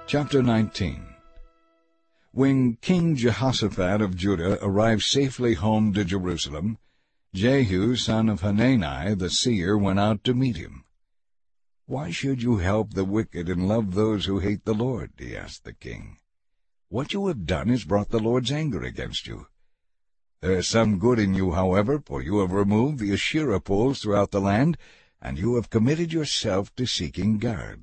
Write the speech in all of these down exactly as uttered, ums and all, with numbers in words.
Chapter nineteen. When King Jehoshaphat of Judah arrived safely home to Jerusalem, Jehu son of Hanani the seer went out to meet him. "Why should you help the wicked and love those who hate the Lord?" he asked the king. "What you have done has brought the Lord's anger against you. There is some good in you, however, for you have removed the Asherah poles throughout the land, and you have committed yourself to seeking God."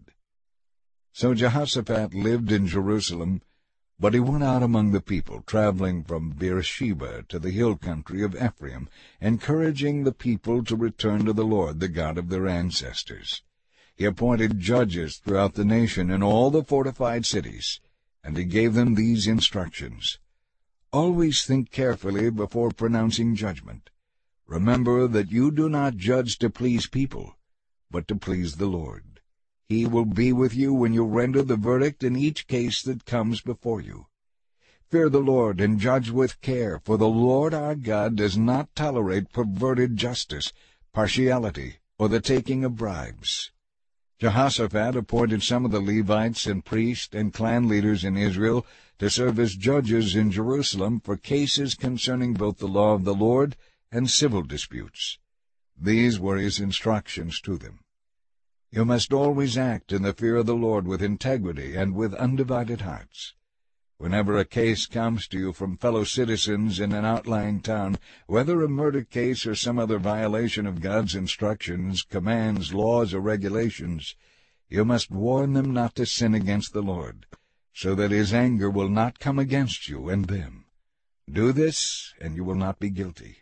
So Jehoshaphat lived in Jerusalem, but he went out among the people, traveling from Beersheba to the hill country of Ephraim, encouraging the people to return to the Lord, the God of their ancestors. He appointed judges throughout the nation in all the fortified cities, and he gave them these instructions. "Always think carefully before pronouncing judgment. Remember that you do not judge to please people, but to please the Lord. He will be with you when you render the verdict in each case that comes before you. Fear the Lord and judge with care, for the Lord our God does not tolerate perverted justice, partiality, or the taking of bribes." Jehoshaphat appointed some of the Levites and priests and clan leaders in Israel to serve as judges in Jerusalem for cases concerning both the law of the Lord and civil disputes. These were his instructions to them. "You must always act in the fear of the Lord with integrity and with undivided hearts. Whenever a case comes to you from fellow citizens in an outlying town, whether a murder case or some other violation of God's instructions, commands, laws, or regulations, you must warn them not to sin against the Lord, so that his anger will not come against you and them. Do this, and you will not be guilty.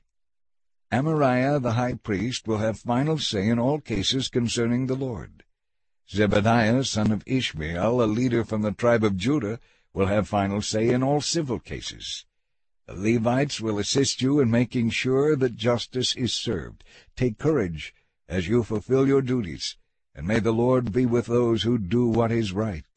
Amariah the high priest will have final say in all cases concerning the Lord. Zebadiah son of Ishmael, a leader from the tribe of Judah, will have final say in all civil cases. The Levites will assist you in making sure that justice is served. Take courage as you fulfill your duties, and may the Lord be with those who do what is right.